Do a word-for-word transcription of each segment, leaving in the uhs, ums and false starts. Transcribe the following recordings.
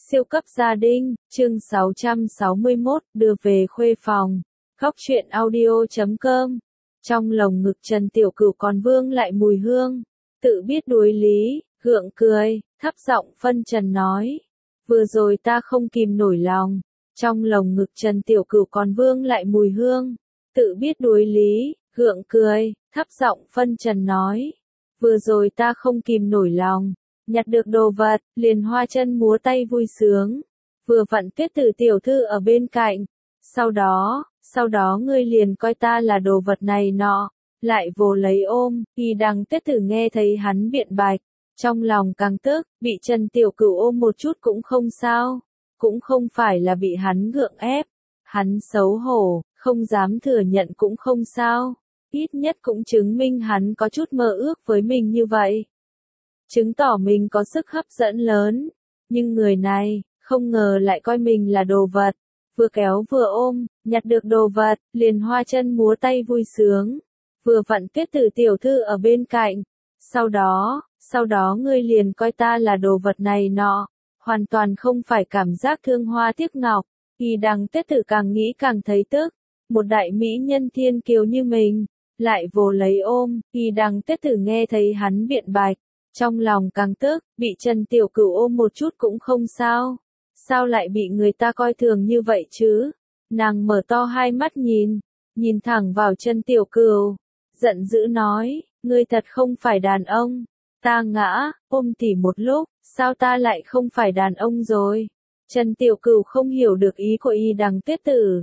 Siêu cấp gia đình, chương sáu trăm sáu mươi mốt, đưa về khuê phòng. Góc truyện audio chấm com. Trong lồng ngực Trần Tiểu Cửu còn vương lại mùi hương. Tự biết đối lý, gượng cười, thấp giọng phân trần nói. Vừa rồi ta không kìm nổi lòng. Trong lồng ngực Trần Tiểu Cửu còn vương lại mùi hương. Tự biết đối lý, gượng cười, thấp giọng phân trần nói. Vừa rồi ta không kìm nổi lòng. Nhặt được đồ vật, liền hoa chân múa tay vui sướng. Vừa vặn Tuyết Tử tiểu thư ở bên cạnh. Sau đó, sau đó ngươi liền coi ta là đồ vật này nọ. Lại vồ lấy ôm, Y Đằng Tuyết Tử nghe thấy hắn biện bạch. Trong lòng càng tức, bị Trần Tiểu Cửu ôm một chút cũng không sao. Cũng không phải là bị hắn gượng ép. Hắn xấu hổ, không dám thừa nhận cũng không sao. Ít nhất cũng chứng minh hắn có chút mơ ước với mình như vậy. Chứng tỏ mình có sức hấp dẫn lớn. Nhưng người này, không ngờ lại coi mình là đồ vật. Vừa kéo vừa ôm, nhặt được đồ vật, liền hoa chân múa tay vui sướng. Vừa vặn Tuyết Tử tiểu thư ở bên cạnh. Sau đó, sau đó ngươi liền coi ta là đồ vật này nọ. Hoàn toàn không phải cảm giác thương hoa tiếc ngọc. Y Đằng Tuyết Tử càng nghĩ càng thấy tức. Một đại mỹ nhân thiên kiều như mình, lại vồ lấy ôm. Y Đằng Tuyết Tử nghe thấy hắn biện bạch. Trong lòng càng tức, bị Trần Tiểu Cửu ôm một chút cũng không sao. Sao lại bị người ta coi thường như vậy chứ? Nàng mở to hai mắt nhìn, nhìn thẳng vào Trần Tiểu Cửu, giận dữ nói, ngươi thật không phải đàn ông. Ta ngã, ôm tỉ một lúc, sao ta lại không phải đàn ông rồi? Trần Tiểu Cửu không hiểu được ý của Y Đằng Tuyết Tử.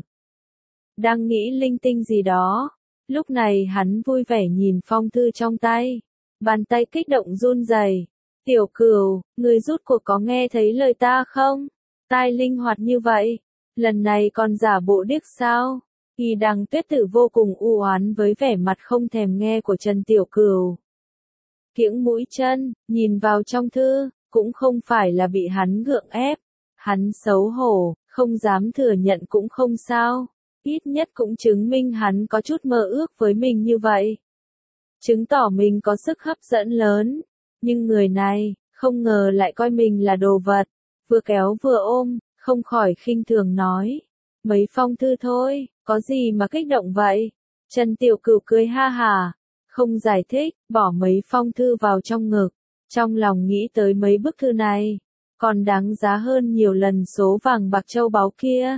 Đang nghĩ linh tinh gì đó. Lúc này hắn vui vẻ nhìn phong thư trong tay. Bàn tay kích động run rẩy. Tiểu Cửu, người rút cuộc có nghe thấy lời ta không? Tai linh hoạt như vậy. Lần này còn giả bộ điếc sao? Y Đằng Tuyết Tử vô cùng u oán với vẻ mặt không thèm nghe của Trần Tiểu Cửu. Kiễng mũi chân, nhìn vào trong thư, cũng không phải là bị hắn gượng ép. Hắn xấu hổ, không dám thừa nhận cũng không sao. Ít nhất cũng chứng minh hắn có chút mơ ước với mình như vậy. Chứng tỏ mình có sức hấp dẫn lớn. Nhưng người này, không ngờ lại coi mình là đồ vật. Vừa kéo vừa ôm, không khỏi khinh thường nói. Mấy phong thư thôi, có gì mà kích động vậy? Trần Tiểu Cửu cười ha hà. Không giải thích, bỏ mấy phong thư vào trong ngực. Trong lòng nghĩ tới mấy bức thư này. Còn đáng giá hơn nhiều lần số vàng bạc châu báu kia.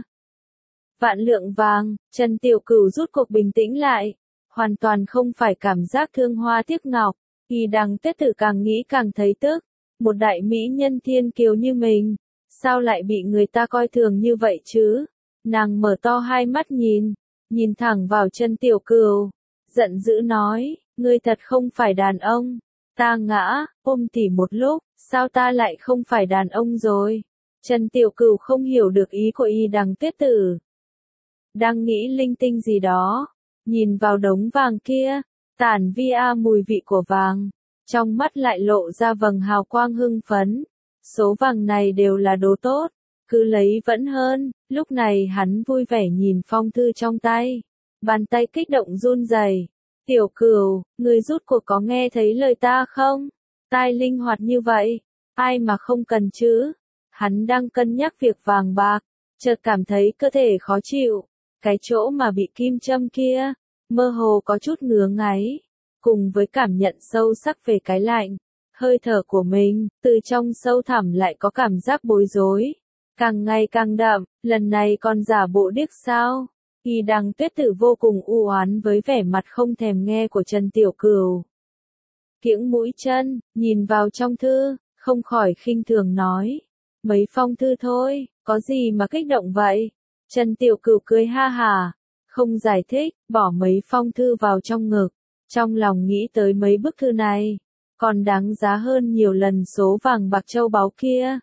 Vạn lượng vàng, Trần Tiểu Cửu rút cuộc bình tĩnh lại. Hoàn toàn không phải cảm giác thương hoa tiếc ngọc. Y Đằng Tuyết Tử càng nghĩ càng thấy tức. Một đại mỹ nhân thiên kiều như mình, sao lại bị người ta coi thường như vậy chứ? Nàng mở to hai mắt nhìn, nhìn thẳng vào Trần Tiểu Cửu, giận dữ nói, ngươi thật không phải đàn ông. Ta ngã, ôm tỉ một lúc, sao ta lại không phải đàn ông rồi? Trần Tiểu Cửu không hiểu được ý của Y Đằng Tuyết Tử. Đang nghĩ linh tinh gì đó. Nhìn vào đống vàng kia, tản vi a mùi vị của vàng, trong mắt lại lộ ra vầng hào quang hưng phấn. Số vàng này đều là đồ tốt, cứ lấy vẫn hơn. Lúc này hắn vui vẻ nhìn phong thư trong tay, bàn tay kích động run rẩy. Tiểu Cửu, người rút cuộc có nghe thấy lời ta không? Tai linh hoạt như vậy, ai mà không cần chứ? Hắn đang cân nhắc việc vàng bạc, chợt cảm thấy cơ thể khó chịu. Cái chỗ mà bị kim châm kia, mơ hồ có chút ngứa ngáy, cùng với cảm nhận sâu sắc về cái lạnh, hơi thở của mình, từ trong sâu thẳm lại có cảm giác bối rối, càng ngày càng đậm, lần này còn giả bộ điếc sao? Y Đằng Tuyết Tử vô cùng u oán với vẻ mặt không thèm nghe của Trần Tiểu Cửu. Kiễng mũi chân, nhìn vào trong thư, không khỏi khinh thường nói, mấy phong thư thôi, có gì mà kích động vậy? Trần Tiểu Cửu cười ha hà, không giải thích, bỏ mấy phong thư vào trong ngực. Trong lòng nghĩ tới mấy bức thư này, còn đáng giá hơn nhiều lần số vàng bạc châu báu kia.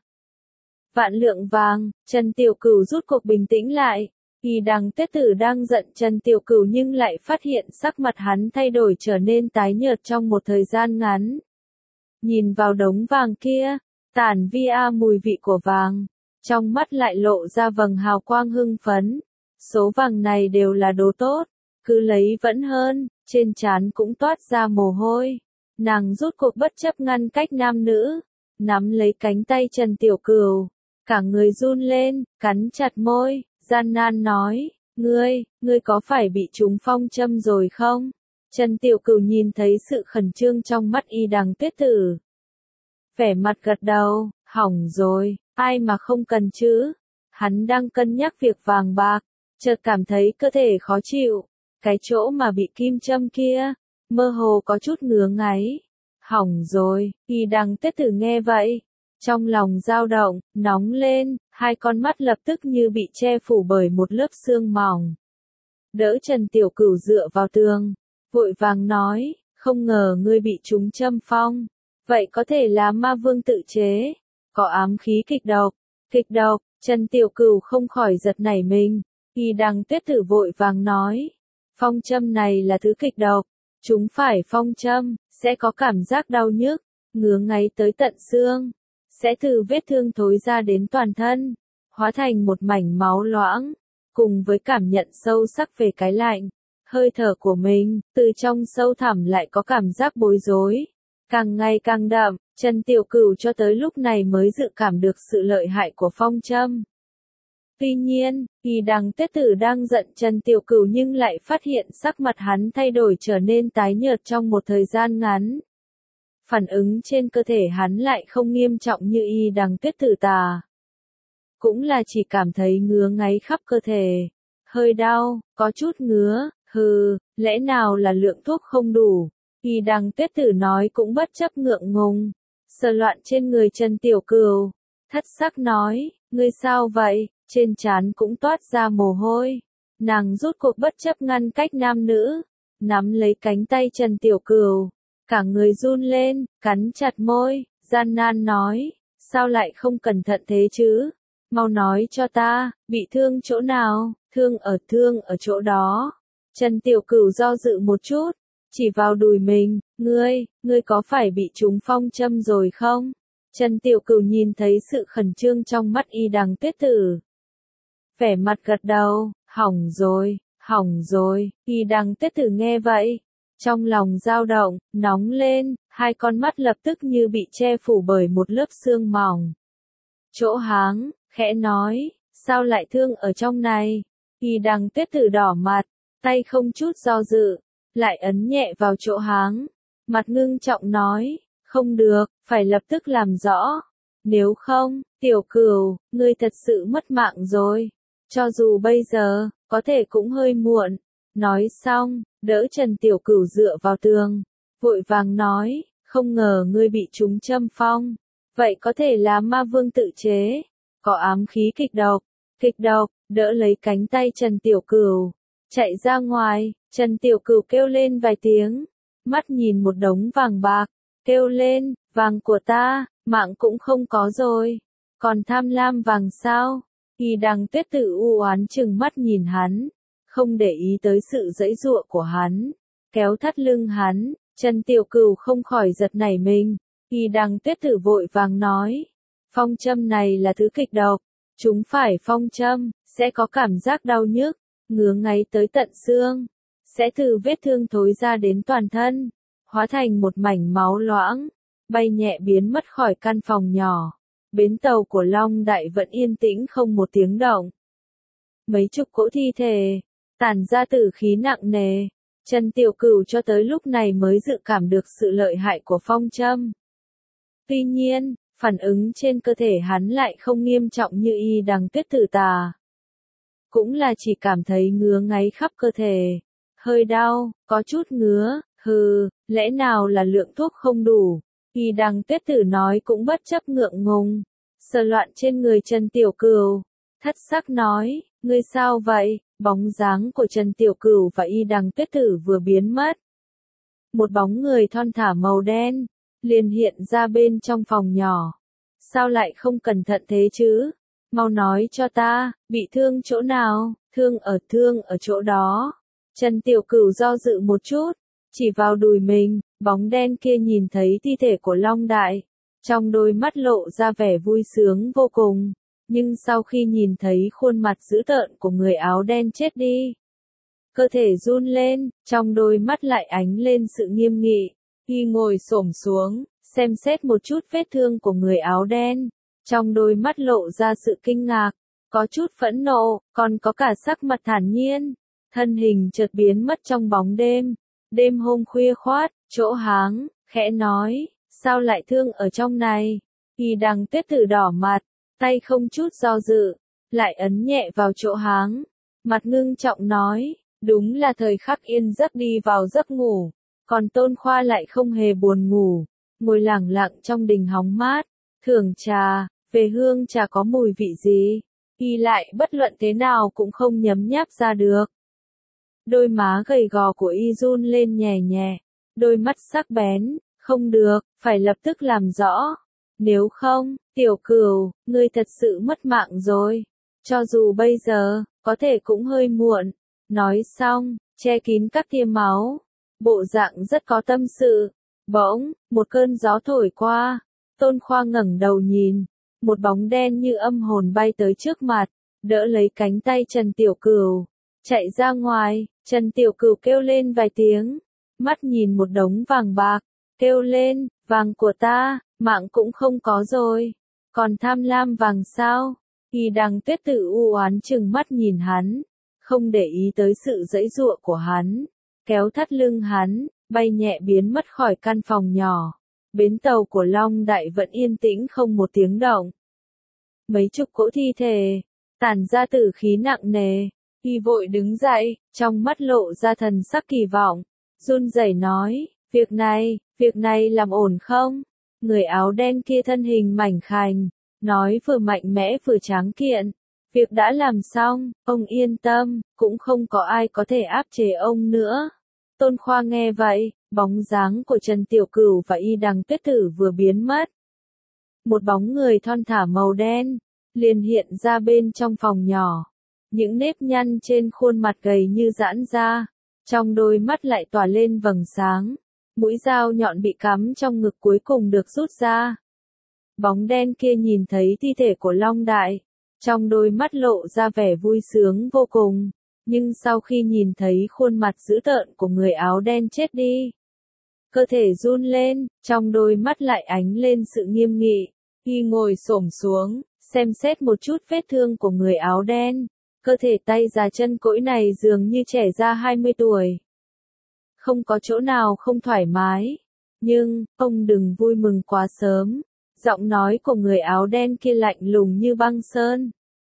Vạn lượng vàng, Trần Tiểu Cửu rút cuộc bình tĩnh lại. Y Đằng Tuyết Tử đang giận Trần Tiểu Cửu nhưng lại phát hiện sắc mặt hắn thay đổi trở nên tái nhợt trong một thời gian ngắn. Nhìn vào đống vàng kia, tản vi a mùi vị của vàng. Trong mắt lại lộ ra vầng hào quang hưng phấn. Số vàng này đều là đồ tốt, cứ lấy vẫn hơn. Trên trán cũng toát ra mồ hôi. Nàng rút cuộc bất chấp ngăn cách nam nữ, nắm lấy cánh tay Trần Tiểu Cửu, cả người run lên, cắn chặt môi, gian nan nói, ngươi, ngươi có phải bị trúng phong châm rồi không? Trần Tiểu Cửu nhìn thấy sự khẩn trương trong mắt Y Đằng Tuyết Tử. Vẻ mặt gật đầu, hỏng rồi, ai mà không cần chứ? Hắn đang cân nhắc việc vàng bạc, chợt cảm thấy cơ thể khó chịu, cái chỗ mà bị kim châm kia, mơ hồ có chút ngứa ngáy. Hỏng rồi, Y Đằng Tuyết Tử nghe vậy, trong lòng dao động, nóng lên, hai con mắt lập tức như bị che phủ bởi một lớp sương mỏng. Đỡ Trần Tiểu Cửu dựa vào tường, vội vàng nói, không ngờ ngươi bị trúng châm phong, vậy có thể là ma vương tự chế, có ám khí kịch độc, kịch độc, Trần Tiểu Cửu không khỏi giật nảy mình, Y Đằng Tuyết Tử vội vàng nói, phong châm này là thứ kịch độc, chúng phải phong châm, sẽ có cảm giác đau nhức, ngứa ngáy tới tận xương, sẽ từ vết thương thối ra đến toàn thân, hóa thành một mảnh máu loãng, cùng với cảm nhận sâu sắc về cái lạnh, hơi thở của mình, từ trong sâu thẳm lại có cảm giác bối rối, càng ngày càng đậm, Trần Tiểu Cửu cho tới lúc này mới dự cảm được sự lợi hại của phong châm. Tuy nhiên, Y Đằng Tuyết Tử đang giận Trần Tiểu Cửu nhưng lại phát hiện sắc mặt hắn thay đổi trở nên tái nhợt trong một thời gian ngắn. Phản ứng trên cơ thể hắn lại không nghiêm trọng như Y Đằng Tuyết Tử tà. Cũng là chỉ cảm thấy ngứa ngáy khắp cơ thể, hơi đau, có chút ngứa, hừ, lẽ nào là lượng thuốc không đủ? Y Đằng Tuyết Tử nói cũng bất chấp ngượng ngùng, sờ loạn trên người Trần Tiểu Cửu, thất sắc nói, ngươi sao vậy? Trên trán cũng toát ra mồ hôi. Nàng rút cuộc bất chấp ngăn cách nam nữ, nắm lấy cánh tay Trần Tiểu Cửu, cả người run lên, cắn chặt môi, gian nan nói, sao lại không cẩn thận thế chứ? Mau nói cho ta, bị thương chỗ nào? Thương ở thương ở chỗ đó. Trần Tiểu Cửu do dự một chút, chỉ vào đùi mình, ngươi, ngươi có phải bị trúng phong châm rồi không? Trần Tiểu Cửu nhìn thấy sự khẩn trương trong mắt Y Đằng Tuyết Tử. Vẻ mặt gật đầu, hỏng rồi, hỏng rồi, Y Đằng Tuyết Tử nghe vậy, trong lòng dao động, nóng lên, hai con mắt lập tức như bị che phủ bởi một lớp sương mỏng. Chỗ háng, khẽ nói, sao lại thương ở trong này? Y Đằng Tuyết Tử đỏ mặt, tay không chút do dự, lại ấn nhẹ vào chỗ háng, mặt ngưng trọng nói, không được, phải lập tức làm rõ. Nếu không, Tiểu Cửu, ngươi thật sự mất mạng rồi. Cho dù bây giờ, có thể cũng hơi muộn. Nói xong, đỡ Trần Tiểu Cửu dựa vào tường, vội vàng nói, không ngờ ngươi bị trúng châm phong. Vậy có thể là ma vương tự chế, có ám khí kịch độc, kịch độc, đỡ lấy cánh tay Trần Tiểu Cửu, chạy ra ngoài, Trần Tiểu Cửu kêu lên vài tiếng, mắt nhìn một đống vàng bạc, kêu lên, vàng của ta, mạng cũng không có rồi, còn tham lam vàng sao? Y Đằng Tuyết Tử u oán chừng mắt nhìn hắn, không để ý tới sự giãy giụa của hắn, kéo thắt lưng hắn, Trần Tiểu Cửu không khỏi giật nảy mình. Y Đằng Tuyết Tử vội vàng nói, phong châm này là thứ kịch độc, chúng phải phong châm, sẽ có cảm giác đau nhức, ngứa ngáy tới tận xương, sẽ từ vết thương thối ra đến toàn thân, hóa thành một mảnh máu loãng, bay nhẹ biến mất khỏi căn phòng nhỏ. Bến tàu của Long Đại vẫn yên tĩnh không một tiếng động. Mấy chục cỗ thi thể, tản ra tử khí nặng nề, Trần Tiểu Cửu cho tới lúc này mới dự cảm được sự lợi hại của phong châm. Tuy nhiên, phản ứng trên cơ thể hắn lại không nghiêm trọng như Y Đằng Tuyết Tử tà. Cũng là chỉ cảm thấy ngứa ngáy khắp cơ thể, hơi đau, có chút ngứa, hừ, lẽ nào là lượng thuốc không đủ? Y Đằng Tuyết Tử nói cũng bất chấp ngượng ngùng, sờ loạn trên người Trần Tiểu Cửu, thất sắc nói, ngươi sao vậy? Bóng dáng của Trần Tiểu Cửu và Y Đằng Tuyết Tử vừa biến mất. Một bóng người thon thả màu đen, liền hiện ra bên trong phòng nhỏ. Sao lại không cẩn thận thế chứ? Mau nói cho ta, bị thương chỗ nào? Thương ở thương ở chỗ đó. Trần Tiểu Cửu do dự một chút, chỉ vào đùi mình, bóng đen kia nhìn thấy thi thể của Long Đại, trong đôi mắt lộ ra vẻ vui sướng vô cùng, nhưng sau khi nhìn thấy khuôn mặt dữ tợn của người áo đen chết đi, cơ thể run lên, trong đôi mắt lại ánh lên sự nghiêm nghị. Y ngồi xổm xuống, xem xét một chút vết thương của người áo đen, trong đôi mắt lộ ra sự kinh ngạc, có chút phẫn nộ, còn có cả sắc mặt thản nhiên. Thân hình chợt biến mất trong bóng đêm. Đêm hôm khuya khoát, chỗ háng, khẽ nói, sao lại thương ở trong này? Y Đằng Tuyết Tử đỏ mặt, tay không chút do dự, lại ấn nhẹ vào chỗ háng. Mặt ngưng trọng nói, đúng là thời khắc yên giấc đi vào giấc ngủ. Còn Tôn Khoa lại không hề buồn ngủ, ngồi lẳng lặng trong đình hóng mát, thưởng trà, về hương trà có mùi vị gì, y lại bất luận thế nào cũng không nhấm nháp ra được. Đôi má gầy gò của y run lên nhẹ nhẹ, đôi mắt sắc bén, không được, phải lập tức làm rõ. Nếu không, Tiểu Cửu, ngươi thật sự mất mạng rồi. Cho dù bây giờ, có thể cũng hơi muộn. Nói xong, che kín các tia máu. Bộ dạng rất có tâm sự. Bỗng, một cơn gió thổi qua. Tôn Khoa ngẩng đầu nhìn. Một bóng đen như âm hồn bay tới trước mặt, đỡ lấy cánh tay Trần Tiểu Cửu. Chạy ra ngoài, Trần Tiểu Cửu kêu lên vài tiếng. Mắt nhìn một đống vàng bạc. Kêu lên, vàng của ta, mạng cũng không có rồi. Còn tham lam vàng sao? Y Đằng Tuyết Tử u oán chừng mắt nhìn hắn. Không để ý tới sự giãy giụa của hắn. Kéo thắt lưng hắn, bay nhẹ biến mất khỏi căn phòng nhỏ. Bến tàu của Long Đại vẫn yên tĩnh không một tiếng động. Mấy chục cỗ thi thể, tản ra tử khí nặng nề. Y vội đứng dậy, trong mắt lộ ra thần sắc kỳ vọng. Run rẩy nói, việc này, việc này làm ổn không? Người áo đen kia thân hình mảnh khảnh, nói vừa mạnh mẽ vừa tráng kiện. Việc đã làm xong, ông yên tâm, cũng không có ai có thể áp chế ông nữa. Tôn Khoa nghe vậy, bóng dáng của Trần Tiểu Cửu và Y Đằng Tuyết Tử vừa biến mất. Một bóng người thon thả màu đen, liền hiện ra bên trong phòng nhỏ. Những nếp nhăn trên khuôn mặt gầy như giãn ra, trong đôi mắt lại tỏa lên vầng sáng. Mũi dao nhọn bị cắm trong ngực cuối cùng được rút ra. Bóng đen kia nhìn thấy thi thể của Long Đại, trong đôi mắt lộ ra vẻ vui sướng vô cùng, nhưng sau khi nhìn thấy khuôn mặt dữ tợn của người áo đen chết đi, cơ thể run lên, trong đôi mắt lại ánh lên sự nghiêm nghị. Y ngồi xổm xuống, xem xét một chút vết thương của người áo đen, cơ thể tay già chân cỗi này dường như trẻ ra hai mươi tuổi. Không có chỗ nào không thoải mái. Nhưng, ông đừng vui mừng quá sớm. Giọng nói của người áo đen kia lạnh lùng như băng sơn.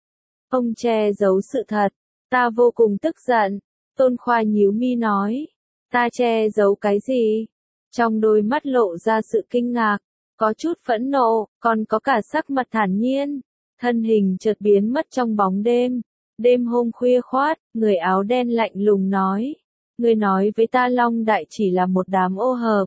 Ông che giấu sự thật. Ta vô cùng tức giận. Tôn Khoa nhíu mi nói. Ta che giấu cái gì? Trong đôi mắt lộ ra sự kinh ngạc. Có chút phẫn nộ, còn có cả sắc mặt thản nhiên. Thân hình chợt biến mất trong bóng đêm. Đêm hôm khuya khoát, người áo đen lạnh lùng nói. Người nói với ta Long Đại chỉ là một đám ô hợp.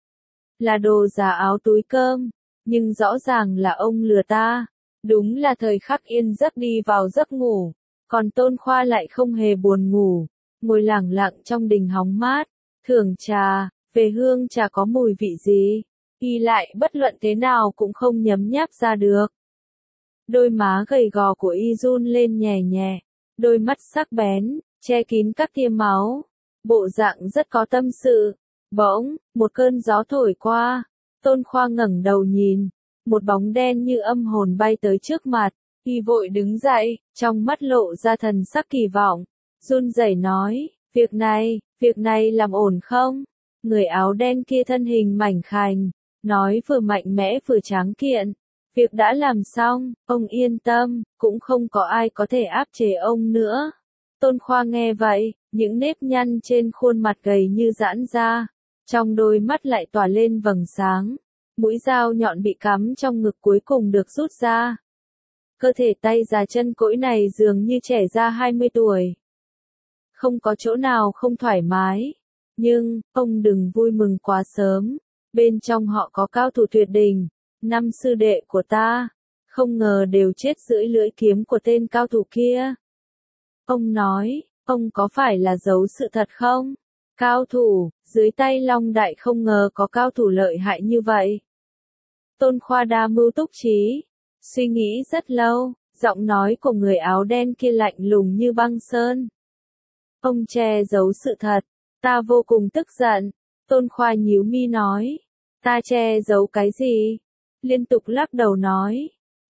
Là đồ giả áo túi cơm. Nhưng rõ ràng là ông lừa ta. Đúng là thời khắc yên giấc đi vào giấc ngủ. Còn Tôn Khoa lại không hề buồn ngủ. Ngồi lẳng lặng trong đình hóng mát. Thưởng trà, về hương trà có mùi vị gì. Y lại bất luận thế nào cũng không nhấm nháp ra được. Đôi má gầy gò của Y run lên nhẹ nhẹ. Đôi mắt sắc bén, che kín các tia máu. Bộ dạng rất có tâm sự. Bỗng, một cơn gió thổi qua. Tôn Khoa ngẩng đầu nhìn. Một bóng đen như âm hồn bay tới trước mặt. Y vội đứng dậy, trong mắt lộ ra thần sắc kỳ vọng. Run rẩy nói, việc này, việc này làm ổn không? Người áo đen kia thân hình mảnh khảnh, nói vừa mạnh mẽ vừa tráng kiện. Việc đã làm xong, ông yên tâm, cũng không có ai có thể áp chế ông nữa. Tôn Khoa nghe vậy, những nếp nhăn trên khuôn mặt gầy như giãn ra, trong đôi mắt lại tỏa lên vầng sáng. Mũi dao nhọn bị cắm trong ngực cuối cùng được rút ra. Cơ thể tay già chân cỗi này dường như trẻ ra hai mươi tuổi. Không có chỗ nào không thoải mái. Nhưng, ông đừng vui mừng quá sớm. Bên trong họ có cao thủ tuyệt đỉnh. Năm sư đệ của ta. Không ngờ đều chết dưới lưỡi kiếm của tên cao thủ kia. Ông nói, ông có phải là giấu sự thật không? Cao thủ, dưới tay Long Đại không ngờ có cao thủ lợi hại như vậy. Tôn Khoa đa mưu túc trí. Suy nghĩ rất lâu, giọng nói của người áo đen kia lạnh lùng như băng sơn. Ông che giấu sự thật. Ta vô cùng tức giận. Tôn Khoa nhíu mi nói. Ta che giấu cái gì? Liên tục lắc đầu nói.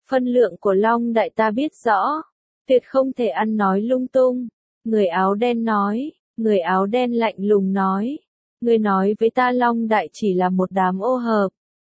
Phân lượng của Long Đại ta biết rõ. Tuyệt không thể ăn nói lung tung. Người áo đen nói. Người áo đen lạnh lùng nói. Ngươi nói với ta Long Đại chỉ là một đám ô hợp.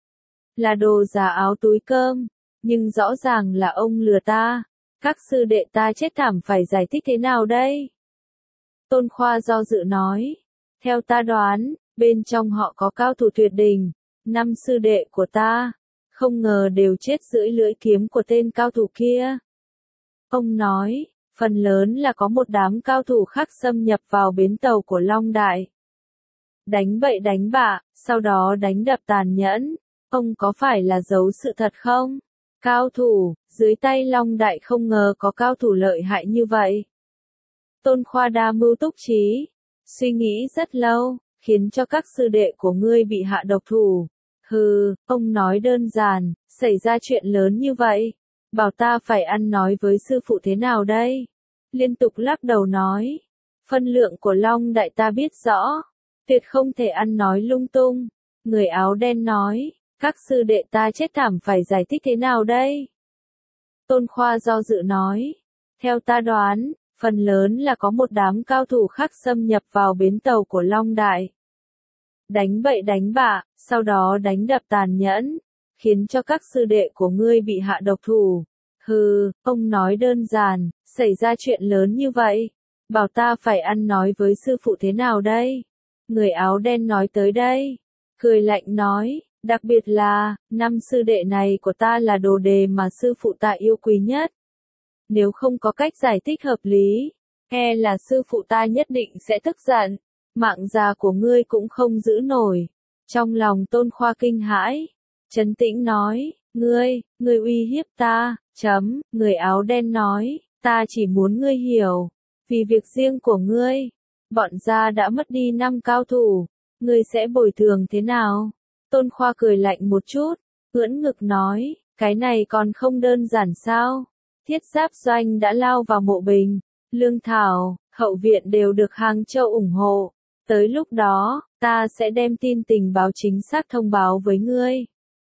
Là đồ giả áo túi cơm. Nhưng rõ ràng là ông lừa ta. Các sư đệ ta chết thảm phải giải thích thế nào đây? Tôn Khoa do dự nói. Theo ta đoán, bên trong họ có cao thủ tuyệt đỉnh. Năm sư đệ của ta. Không ngờ đều chết dưới lưỡi kiếm của tên cao thủ kia. Ông nói, phần lớn là có một đám cao thủ khác xâm nhập vào bến tàu của Long Đại. Đánh bậy đánh bạ, sau đó đánh đập tàn nhẫn. Ông có phải là giấu sự thật không? Cao thủ, dưới tay Long Đại không ngờ có cao thủ lợi hại như vậy. Tôn Khoa đa mưu túc trí, suy nghĩ rất lâu, khiến cho các sư đệ của ngươi bị hạ độc thủ. Hừ, ông nói đơn giản, xảy ra chuyện lớn như vậy. Bảo ta phải ăn nói với sư phụ thế nào đây? Liên tục lắc đầu nói. Phân lượng của Long Đại ta biết rõ. Tuyệt không thể ăn nói lung tung. Người áo đen nói. Các sư đệ ta chết thảm phải giải thích thế nào đây? Tôn Khoa do dự nói. Theo ta đoán, phần lớn là có một đám cao thủ khác xâm nhập vào bến tàu của Long Đại. Đánh bậy đánh bạ, sau đó đánh đập tàn nhẫn, khiến cho các sư đệ của ngươi bị hạ độc thủ. Hừ, ông nói đơn giản, xảy ra chuyện lớn như vậy. Bảo ta phải ăn nói với sư phụ thế nào đây? Người áo đen nói tới đây. Cười lạnh nói, đặc biệt là, năm sư đệ này của ta là đồ đề mà sư phụ ta yêu quý nhất. Nếu không có cách giải thích hợp lý, e là sư phụ ta nhất định sẽ tức giận. Mạng già của ngươi cũng không giữ nổi. Trong lòng Tôn Khoa kinh hãi. Trấn tĩnh nói, ngươi, ngươi uy hiếp ta, chấm, người áo đen nói, ta chỉ muốn ngươi hiểu. Vì việc riêng của ngươi, bọn gia đã mất đi năm cao thủ, ngươi sẽ bồi thường thế nào? Tôn Khoa cười lạnh một chút, ưỡn ngực nói, cái này còn không đơn giản sao? Thiết Giáp Doanh đã lao vào Mộ Bình, Lương Thảo, Hậu Viện đều được Hàng Châu ủng hộ. Tới lúc đó, ta sẽ đem tin tình báo chính xác thông báo với ngươi.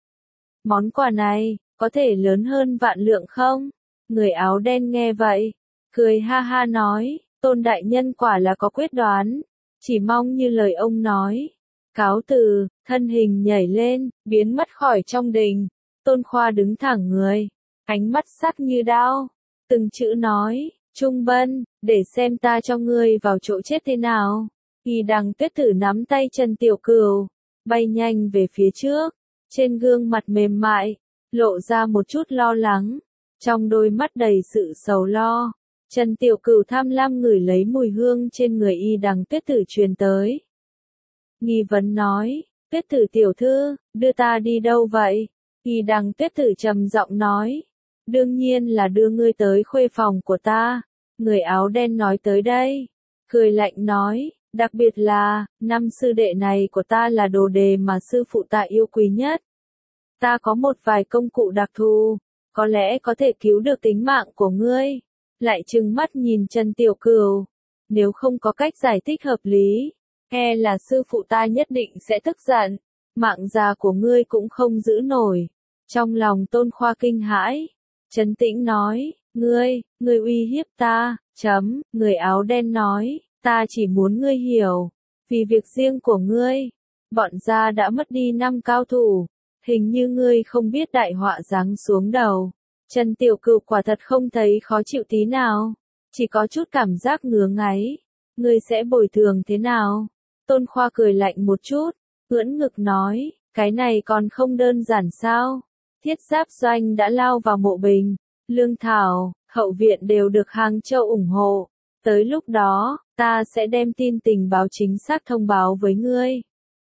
Món quà này, có thể lớn hơn vạn lượng không? Người áo đen nghe vậy, cười ha ha nói, Tôn đại nhân quả là có quyết đoán, chỉ mong như lời ông nói. Cáo từ, thân hình nhảy lên, biến mất khỏi trong đình. Tôn Khoa đứng thẳng người, ánh mắt sắc như đao, từng chữ nói, Trung Bân, để xem ta cho ngươi vào chỗ chết thế nào. Y Đằng Tuyết Tử nắm tay Trần Tiểu Cửu, bay nhanh về phía trước, trên gương mặt mềm mại, lộ ra một chút lo lắng, trong đôi mắt đầy sự sầu lo. Trần Tiểu Cửu tham lam ngửi lấy mùi hương trên người Y Đằng Tuyết Tử truyền tới. Nghi vấn nói, Tuyết Tử tiểu thư, đưa ta đi đâu vậy? Y Đằng Tuyết Tử trầm giọng nói, đương nhiên là đưa ngươi tới khuê phòng của ta. Người áo đen nói tới đây, cười lạnh nói, đặc biệt là, năm sư đệ này của ta là đồ đề mà sư phụ ta yêu quý nhất. Ta có một vài công cụ đặc thù, có lẽ có thể cứu được tính mạng của ngươi. Lại trừng mắt nhìn Trần Tiểu Cửu, nếu không có cách giải thích hợp lý, e là sư phụ ta nhất định sẽ tức giận, mạng già của ngươi cũng không giữ nổi. Trong lòng Tôn Khoa kinh hãi, trấn tĩnh nói, ngươi, ngươi uy hiếp ta, chấm, người áo đen nói, ta chỉ muốn ngươi hiểu, vì việc riêng của ngươi, bọn gia đã mất đi năm cao thủ, hình như ngươi không biết đại họa giáng xuống đầu. Trần Tiểu Cửu quả thật không thấy khó chịu tí nào, chỉ có chút cảm giác ngứa ngáy. Ngươi sẽ bồi thường thế nào? Tôn Khoa cười lạnh một chút, ưỡn ngực nói, cái này còn không đơn giản sao? Thiết Giáp Doanh đã lao vào Mộ Bình, Lương Thảo, Hậu Viện đều được Hàng Châu ủng hộ. Tới lúc đó, ta sẽ đem tin tình báo chính xác thông báo với ngươi.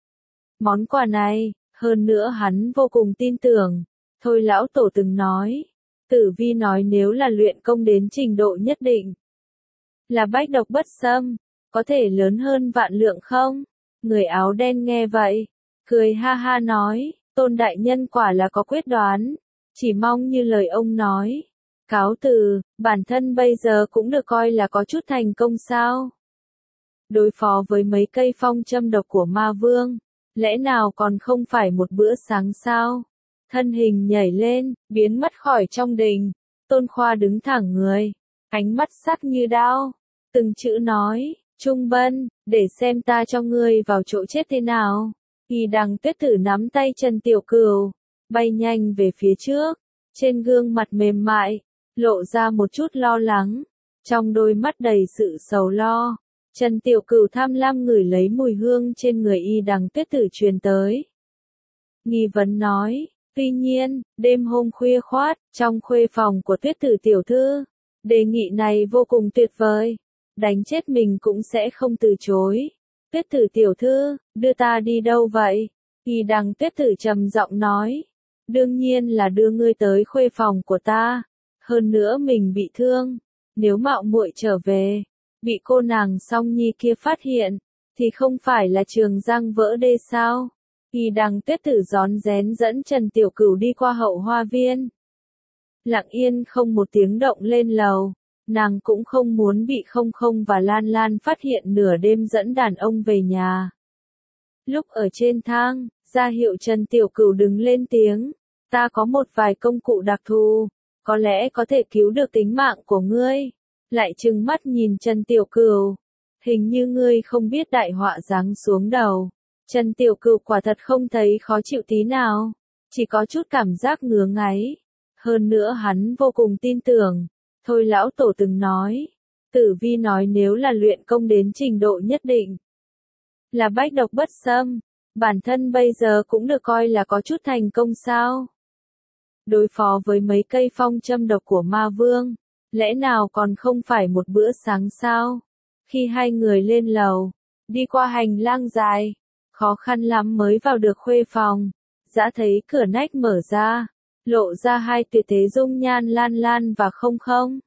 Món quà này, hơn nữa hắn vô cùng tin tưởng. Thôi lão tổ từng nói, Tử Vi nói nếu là luyện công đến trình độ nhất định, là bách độc bất xâm, có thể lớn hơn vạn lượng không? Người áo đen nghe vậy, cười ha ha nói, Tôn đại nhân quả là có quyết đoán, chỉ mong như lời ông nói. Cáo từ, bản thân bây giờ cũng được coi là có chút thành công sao? Đối phó với mấy cây phong châm độc của ma vương, lẽ nào còn không phải một bữa sáng sao? thân hình nhảy lên, biến mất khỏi trong đình. Tôn Khoa đứng thẳng người, ánh mắt sắc như đao, từng chữ nói, Trung Bân, để xem ta cho ngươi vào chỗ chết thế nào. Y Đằng Tuyết Tử nắm tay Trần Tiểu Cửu, bay nhanh về phía trước, trên gương mặt mềm mại, lộ ra một chút lo lắng, trong đôi mắt đầy sự sầu lo. Trần Tiểu Cửu tham lam ngửi lấy mùi hương trên người Y Đằng Tuyết Tử truyền tới. Nghi vấn nói, tuy nhiên, đêm hôm khuya khoát, trong khuê phòng của Tuyết Tử tiểu thư, đề nghị này vô cùng tuyệt vời, đánh chết mình cũng sẽ không từ chối. Tuyết Tử tiểu thư, đưa ta đi đâu vậy? Y Đằng Tuyết Tử trầm giọng nói, đương nhiên là đưa ngươi tới khuê phòng của ta, hơn nữa mình bị thương, nếu mạo muội trở về, bị cô nàng Song Nhi kia phát hiện, thì không phải là Trường Giang vỡ đê sao? Y Đằng Tuyết Tử rón rén dẫn Trần Tiểu Cửu đi qua hậu hoa viên. Lặng yên không một tiếng động lên lầu, nàng cũng không muốn bị Không Không và Lan Lan phát hiện nửa đêm dẫn đàn ông về nhà. Lúc ở trên thang, ra hiệu Trần Tiểu Cửu đứng lên tiếng, ta có một vài công cụ đặc thù, có lẽ có thể cứu được tính mạng của ngươi. Lại trừng mắt nhìn Trần Tiểu Cửu, hình như ngươi không biết đại họa giáng xuống đầu. Trần Tiểu Cửu quả thật không thấy khó chịu tí nào, chỉ có chút cảm giác ngứa ngáy. Hơn nữa hắn vô cùng tin tưởng, thôi lão tổ từng nói, Tử Vi nói nếu là luyện công đến trình độ nhất định, là bách độc bất xâm, bản thân bây giờ cũng được coi là có chút thành công sao. Đối phó với mấy cây phong châm độc của ma vương, lẽ nào còn không phải một bữa sáng sao? Khi hai người lên lầu, đi qua hành lang dài, khó khăn lắm mới vào được khuê phòng, dã thấy cửa nách mở ra, lộ ra hai tuyệt thế dung nhan Lan Lan và Không Không.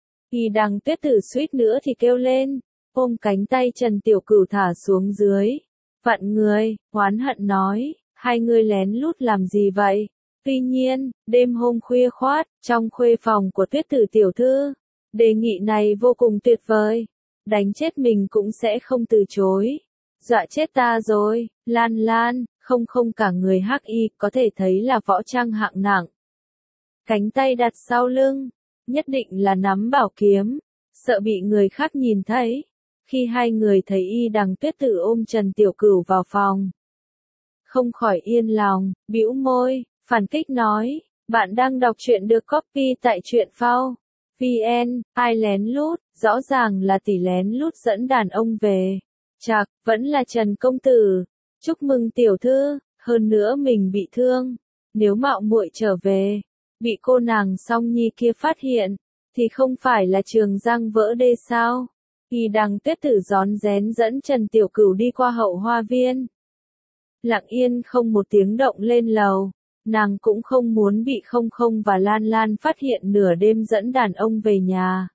Y Đằng Tuyết Tử suýt nữa thì kêu lên, ôm cánh tay Trần Tiểu Cửu thả xuống dưới, vặn người, oán hận nói, hai người lén lút làm gì vậy? Tuy nhiên, đêm hôm khuya khoát, trong khuê phòng của Tuyết Tử tiểu thư, đề nghị này vô cùng tuyệt vời, đánh chết mình cũng sẽ không từ chối. Dọa chết ta rồi, Lan Lan, Không Không cả người hắc y, có thể thấy là võ trang hạng nặng. Cánh tay đặt sau lưng, nhất định là nắm bảo kiếm, sợ bị người khác nhìn thấy. Khi hai người thấy Y Đằng Tuyết Tử ôm Trần Tiểu Cửu vào phòng, không khỏi yên lòng, bĩu môi, phản kích nói, bạn đang đọc truyện được copy tại truyện phao chấm vn, ai lén lút, rõ ràng là tỷ lén lút dẫn đàn ông về. Chạc, vẫn là Trần công tử. Chúc mừng tiểu thư, hơn nữa mình bị thương, nếu mạo muội trở về, bị cô nàng Song Nhi kia phát hiện, thì không phải là Trường Giang vỡ đê sao? Y Đằng Tuyết Tử rón rén dẫn Trần Tiểu Cửu đi qua hậu hoa viên. Lặng yên không một tiếng động lên lầu, nàng cũng không muốn bị Không Không và Lan Lan phát hiện nửa đêm dẫn đàn ông về nhà.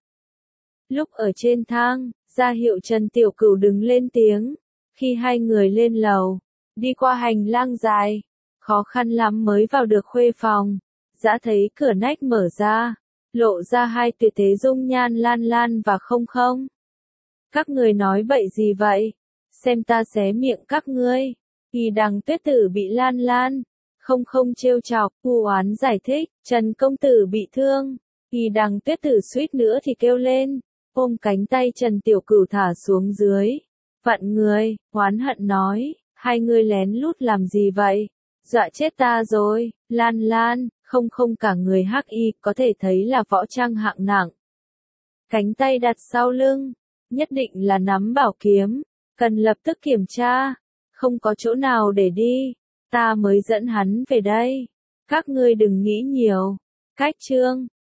Lúc ở trên thang, ra hiệu Trần Tiểu Cửu đứng lên tiếng, khi hai người lên lầu, đi qua hành lang dài, khó khăn lắm mới vào được khuê phòng, dã thấy cửa nách mở ra, lộ ra hai tuyệt thế dung nhan Lan Lan và Không Không. Các người nói bậy gì vậy? Xem ta xé miệng các ngươi. Y Đằng Tuyết Tử bị Lan Lan, Không Không trêu chọc, u oán giải thích, Trần công tử bị thương. Y Đằng Tuyết Tử suýt nữa thì kêu lên, ôm cánh tay Trần Tiểu Cửu thả xuống dưới, vặn người, oán hận nói, hai người lén lút làm gì vậy? Dọa chết ta rồi, Lan Lan, Không Không cả người hắc y, có thể thấy là võ trang hạng nặng. Cánh tay đặt sau lưng, nhất định là nắm bảo kiếm, cần lập tức kiểm tra, không có chỗ nào để đi, ta mới dẫn hắn về đây. Các ngươi đừng nghĩ nhiều. Cách chương